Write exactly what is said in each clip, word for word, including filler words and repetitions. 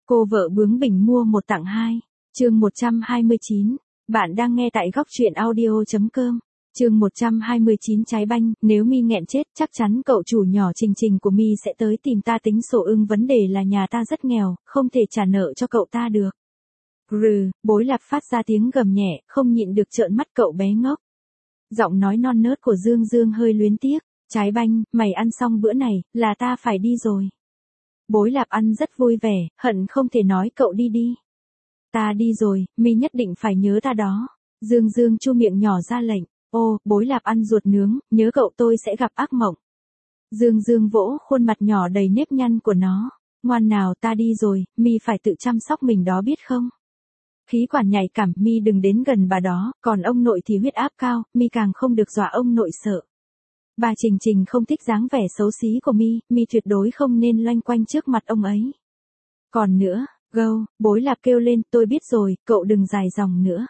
Cô vợ bướng bỉnh mua một tặng hai. Chương một trăm hai mươi chín. Bạn đang nghe tại góc truyện audio chấm com. Chương một trăm hai mươi chín trái banh, nếu Mi nghẹn chết, chắc chắn cậu chủ nhỏ Trình Trình của Mi sẽ tới tìm ta tính sổ ưng, vấn đề là nhà ta rất nghèo, không thể trả nợ cho cậu ta được. Rừ, Bối Lạp phát ra tiếng gầm nhẹ, không nhịn được trợn mắt cậu bé ngốc. Giọng nói non nớt của Dương Dương hơi luyến tiếc, trái banh, mày ăn xong bữa này, là ta phải đi rồi. Bối Lạp ăn rất vui vẻ, hận không thể nói cậu đi đi. Ta đi rồi, Mi nhất định phải nhớ ta đó. Dương Dương chu miệng nhỏ ra lệnh. Ô, Bối Lạp ăn ruột nướng, nhớ cậu tôi sẽ gặp ác mộng. Dương Dương vỗ khuôn mặt nhỏ đầy nếp nhăn của nó. Ngoan nào, ta đi rồi, Mi phải tự chăm sóc mình đó biết không? Khí quản nhạy cảm, Mi đừng đến gần bà đó, còn ông nội thì huyết áp cao, Mi càng không được dọa ông nội sợ. Bà Trình Trình không thích dáng vẻ xấu xí của Mi, Mi tuyệt đối không nên loanh quanh trước mặt ông ấy. Còn nữa, Gâu, Bối Lạp kêu lên, tôi biết rồi, cậu đừng dài dòng nữa.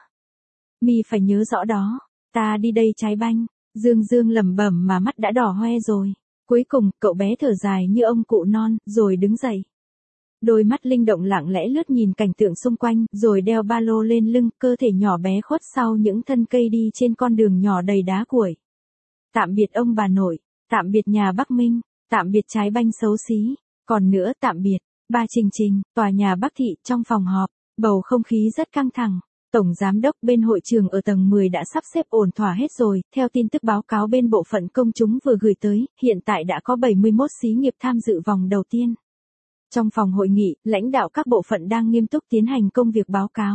Mi phải nhớ rõ đó. Ta đi đây trái banh. Dương Dương lẩm bẩm mà mắt đã đỏ hoe rồi. Cuối cùng, cậu bé thở dài như ông cụ non, rồi đứng dậy. Đôi mắt linh động lặng lẽ lướt nhìn cảnh tượng xung quanh, rồi đeo ba lô lên lưng, cơ thể nhỏ bé khuất sau những thân cây đi trên con đường nhỏ đầy đá cuội. Tạm biệt ông bà nội, tạm biệt nhà Bắc Minh, tạm biệt trái banh xấu xí, còn nữa tạm biệt, ba Trình Trình, tòa nhà Bắc Thị, trong phòng họp, bầu không khí rất căng thẳng. Tổng giám đốc bên hội trường ở tầng mười đã sắp xếp ổn thỏa hết rồi, theo tin tức báo cáo bên bộ phận công chúng vừa gửi tới, hiện tại đã có bảy mươi mốt xí nghiệp tham dự vòng đầu tiên. Trong phòng hội nghị, lãnh đạo các bộ phận đang nghiêm túc tiến hành công việc báo cáo.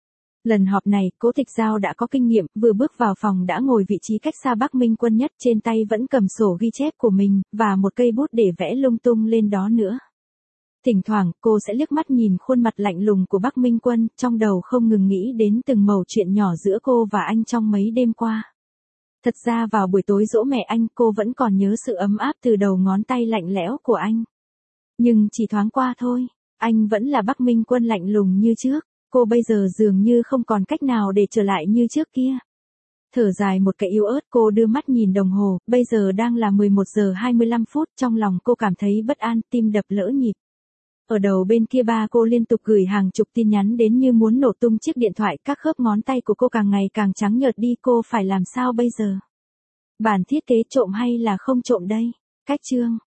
Lần họp này, Cố Tịch Giao đã có kinh nghiệm, vừa bước vào phòng đã ngồi vị trí cách xa Bắc Minh Quân nhất, trên tay vẫn cầm sổ ghi chép của mình, và một cây bút để vẽ lung tung lên đó nữa. Thỉnh thoảng, cô sẽ liếc mắt nhìn khuôn mặt lạnh lùng của Bắc Minh Quân, trong đầu không ngừng nghĩ đến từng mẩu chuyện nhỏ giữa cô và anh trong mấy đêm qua. Thật ra vào buổi tối giỗ mẹ anh, cô vẫn còn nhớ sự ấm áp từ đầu ngón tay lạnh lẽo của anh. Nhưng chỉ thoáng qua thôi, anh vẫn là Bắc Minh Quân lạnh lùng như trước, cô bây giờ dường như không còn cách nào để trở lại như trước kia. Thở dài một cái yếu ớt, cô đưa mắt nhìn đồng hồ, bây giờ đang là mười một giờ hai mươi lăm phút, trong lòng cô cảm thấy bất an, tim đập lỡ nhịp. Ở đầu bên kia ba cô liên tục gửi hàng chục tin nhắn đến như muốn nổ tung chiếc điện thoại, các khớp ngón tay của cô càng ngày càng trắng nhợt đi, cô phải làm sao bây giờ? Bản thiết kế trộm hay là không trộm đây? Cách chương